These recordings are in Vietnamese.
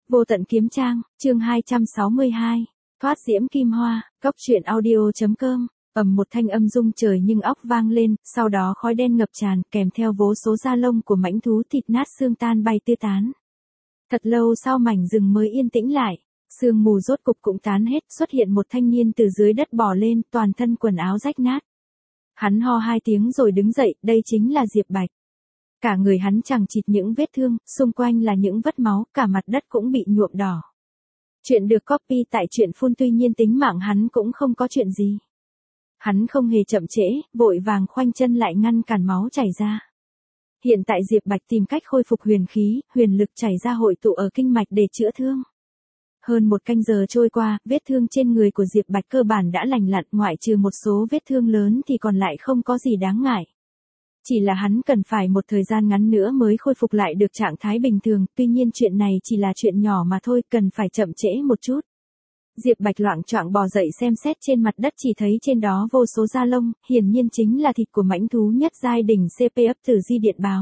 Vô tận kiếm trang, chương 262, thoát diễm kim hoa, cốc truyện audio.com. Một thanh âm rung trời nhưng óc vang lên, sau đó khói đen ngập tràn, kèm theo vô số da lông của mãnh thú thịt nát xương tan bay tứ tán. Thật lâu sau mảnh rừng mới yên tĩnh lại, sương mù rốt cục cũng tán hết, xuất hiện một thanh niên từ dưới đất bò lên, toàn thân quần áo rách nát. Hắn ho hai tiếng rồi đứng dậy, đây chính là Diệp Bạch. Cả người hắn chằng chịt những vết thương, xung quanh là những vết máu, cả mặt đất cũng bị nhuộm đỏ. Chuyện được copy tại truyện phun, tuy nhiên tính mạng hắn cũng không có chuyện gì. Hắn không hề chậm trễ, vội vàng khoanh chân lại ngăn cản máu chảy ra. Hiện tại Diệp Bạch tìm cách khôi phục huyền khí, huyền lực chảy ra hội tụ ở kinh mạch để chữa thương. Hơn một canh giờ trôi qua, vết thương trên người của Diệp Bạch cơ bản đã lành lặn, ngoại trừ một số vết thương lớn thì còn lại không có gì đáng ngại. Chỉ là hắn cần phải một thời gian ngắn nữa mới khôi phục lại được trạng thái bình thường, tuy nhiên chuyện này chỉ là chuyện nhỏ mà thôi, cần phải chậm trễ một chút. Diệp Bạch loạng choạng bò dậy xem xét trên mặt đất, chỉ thấy trên đó vô số da lông, hiển nhiên chính là thịt của mãnh thú nhất giai đỉnh CP ấp tử di điện báo.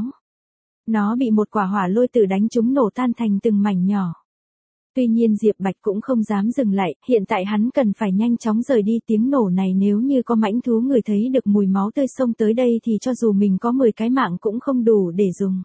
Nó bị một quả hỏa lôi tử đánh trúng nổ tan thành từng mảnh nhỏ. Tuy nhiên Diệp Bạch cũng không dám dừng lại, hiện tại hắn cần phải nhanh chóng rời đi, tiếng nổ này nếu như có mãnh thú người thấy được mùi máu tươi xông tới đây thì cho dù mình có 10 cái mạng cũng không đủ để dùng.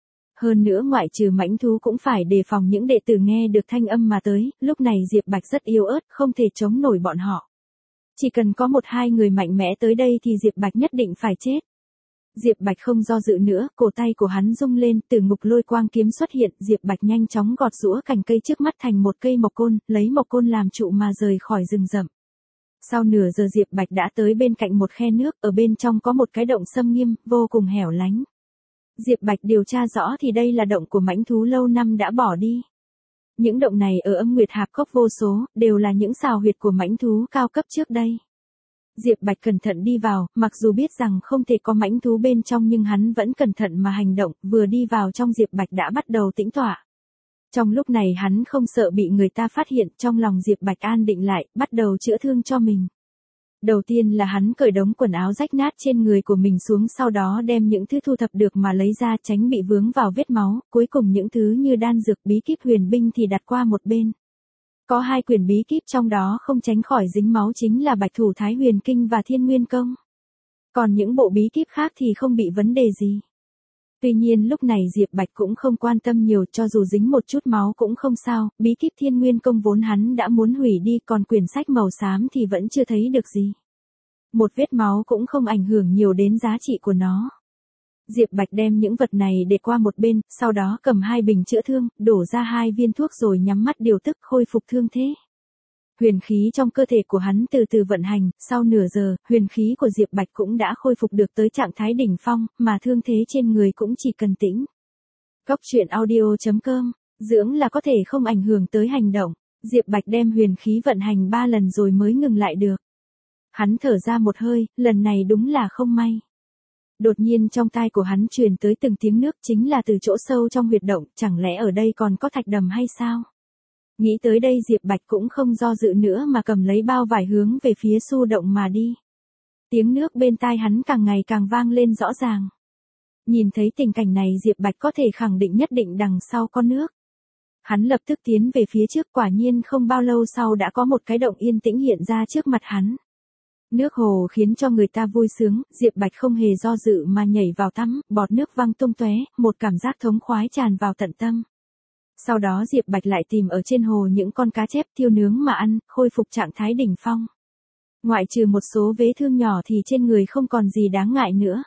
Hơn nữa ngoại trừ mãnh thú cũng phải đề phòng những đệ tử nghe được thanh âm mà tới, lúc này Diệp Bạch rất yếu ớt, không thể chống nổi bọn họ. Chỉ cần có một hai người mạnh mẽ tới đây thì Diệp Bạch nhất định phải chết. Diệp Bạch không do dự nữa, cổ tay của hắn rung lên, từ ngục lôi quang kiếm xuất hiện, Diệp Bạch nhanh chóng gọt giũa cành cây trước mắt thành một cây mộc côn, lấy mộc côn làm trụ mà rời khỏi rừng rậm. Sau nửa giờ Diệp Bạch đã tới bên cạnh một khe nước, ở bên trong có một cái động xâm nghiêm, vô cùng hẻo lánh. Diệp Bạch điều tra rõ thì đây là động của mãnh thú lâu năm đã bỏ đi. Những động này ở Âm Nguyệt Hạp Cốc vô số, đều là những sào huyệt của mãnh thú cao cấp trước đây. Diệp Bạch cẩn thận đi vào, mặc dù biết rằng không thể có mãnh thú bên trong nhưng hắn vẫn cẩn thận mà hành động, vừa đi vào trong Diệp Bạch đã bắt đầu tĩnh tọa. Trong lúc này hắn không sợ bị người ta phát hiện, trong lòng Diệp Bạch an định lại, bắt đầu chữa thương cho mình. Đầu tiên là hắn cởi đống quần áo rách nát trên người của mình xuống, sau đó đem những thứ thu thập được mà lấy ra tránh bị vướng vào vết máu, cuối cùng những thứ như đan dược bí kíp huyền binh thì đặt qua một bên. Có hai quyển bí kíp trong đó không tránh khỏi dính máu chính là Bạch Thủ Thái Huyền Kinh và Thiên Nguyên Công. Còn những bộ bí kíp khác thì không bị vấn đề gì. Tuy nhiên lúc này Diệp Bạch cũng không quan tâm nhiều, cho dù dính một chút máu cũng không sao, bí kíp Thiên Nguyên Công vốn hắn đã muốn hủy đi, còn quyển sách màu xám thì vẫn chưa thấy được gì. Một vết máu cũng không ảnh hưởng nhiều đến giá trị của nó. Diệp Bạch đem những vật này để qua một bên, sau đó cầm hai bình chữa thương, đổ ra hai viên thuốc rồi nhắm mắt điều tức khôi phục thương thế. Huyền khí trong cơ thể của hắn từ từ vận hành, sau nửa giờ, huyền khí của Diệp Bạch cũng đã khôi phục được tới trạng thái đỉnh phong, mà thương thế trên người cũng chỉ cần tĩnh. Cốc truyện audio.com, dưỡng là có thể không ảnh hưởng tới hành động. Diệp Bạch đem huyền khí vận hành 3 lần rồi mới ngừng lại được. Hắn thở ra một hơi, lần này đúng là không may. Đột nhiên trong tai của hắn truyền tới từng tiếng nước, chính là từ chỗ sâu trong huyệt động, chẳng lẽ ở đây còn có thạch đầm hay sao? Nghĩ tới đây Diệp Bạch cũng không do dự nữa mà cầm lấy bao vải hướng về phía su động mà đi. Tiếng nước bên tai hắn càng ngày càng vang lên rõ ràng. Nhìn thấy tình cảnh này Diệp Bạch có thể khẳng định nhất định đằng sau có nước. Hắn lập tức tiến về phía trước, quả nhiên không bao lâu sau đã có một cái động yên tĩnh hiện ra trước mặt hắn. Nước hồ khiến cho người ta vui sướng, Diệp Bạch không hề do dự mà nhảy vào tắm, bọt nước văng tung tóe, một cảm giác thống khoái tràn vào tận tâm. Sau đó Diệp Bạch lại tìm ở trên hồ những con cá chép thiêu nướng mà ăn, khôi phục trạng thái đỉnh phong. Ngoại trừ một số vết thương nhỏ thì trên người không còn gì đáng ngại nữa.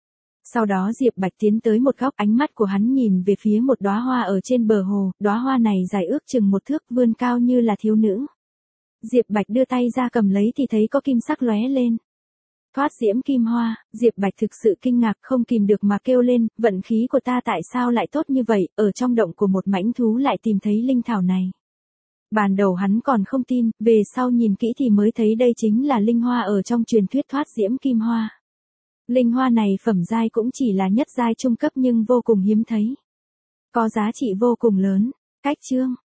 Sau đó Diệp Bạch tiến tới một góc, ánh mắt của hắn nhìn về phía một đóa hoa ở trên bờ hồ, đóa hoa này dài ước chừng 1 thước, vươn cao như là thiếu nữ. Diệp Bạch đưa tay ra cầm lấy thì thấy có kim sắc lóe lên. Thoát diễm kim hoa, Diệp Bạch thực sự kinh ngạc, không kìm được mà kêu lên, vận khí của ta tại sao lại tốt như vậy, ở trong động của một mãnh thú lại tìm thấy linh thảo này. Ban đầu hắn còn không tin, về sau nhìn kỹ thì mới thấy đây chính là linh hoa ở trong truyền thuyết thoát diễm kim hoa. Linh hoa này phẩm giai cũng chỉ là nhất giai trung cấp nhưng vô cùng hiếm thấy. Có giá trị vô cùng lớn. Cách chương